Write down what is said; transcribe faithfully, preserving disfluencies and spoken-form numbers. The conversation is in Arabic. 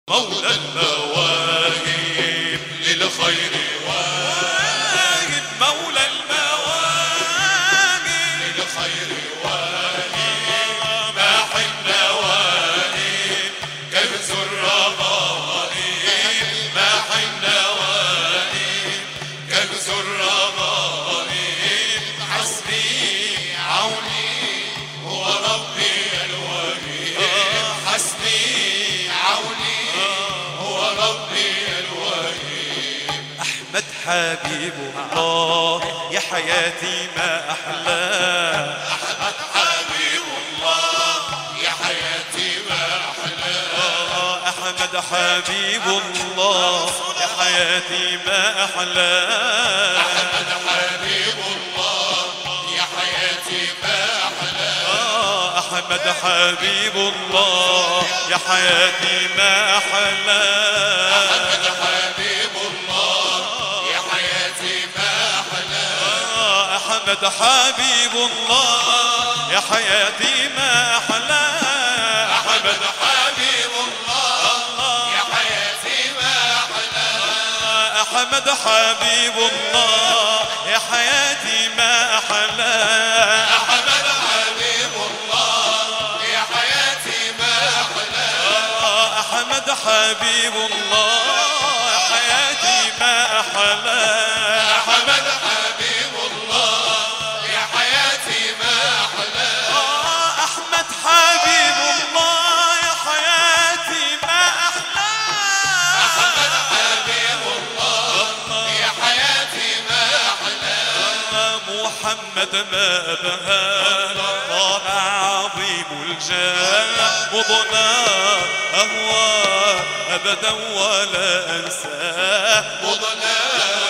مولى المواهب للخير واهب، مولى المواهب للخير واهب، ماحي النواهب كنز الرغائب، ماحي النواهب كنز الرغائب، حسبي عوني هو ربي الوهيب، حسبي عوني هو ربي الوهيب. أحمد حبيب الله يا حياتي ما أحلاه، أحمد حبيب الله يا حياتي ما أحلاه، أحمد حبيب الله يا حياتي ما أحلاه، أحمد حبيب الله يا حياتي ما أحلاه، أحمد حبيب الله يا حياتي ما أحلاه، أحمد حبيب الله يا حياتي ما أحلاه، أحمد حبيب الله يا حياتي ما أحلاه، أحمد حبيب الله يا حياتي ما أحلاه، أحمد حبيب الله يا حياتي ما أحلاه، أحمد حبيب الله يا حياتي ما أحلاه، أحمد حبيب الله يا حياتي ما أحلاه، أحمد حبيب الله يا حياتي ما أحلاه، أحمد حبيب الله يا حياتي ما أحلاه، أحمد حبيب الله يا حياتي ما أحلاه، محمد ما أبهاه طالع عظيم الجاه، مضنا أهواه أبدا ولا أنساه، مضنا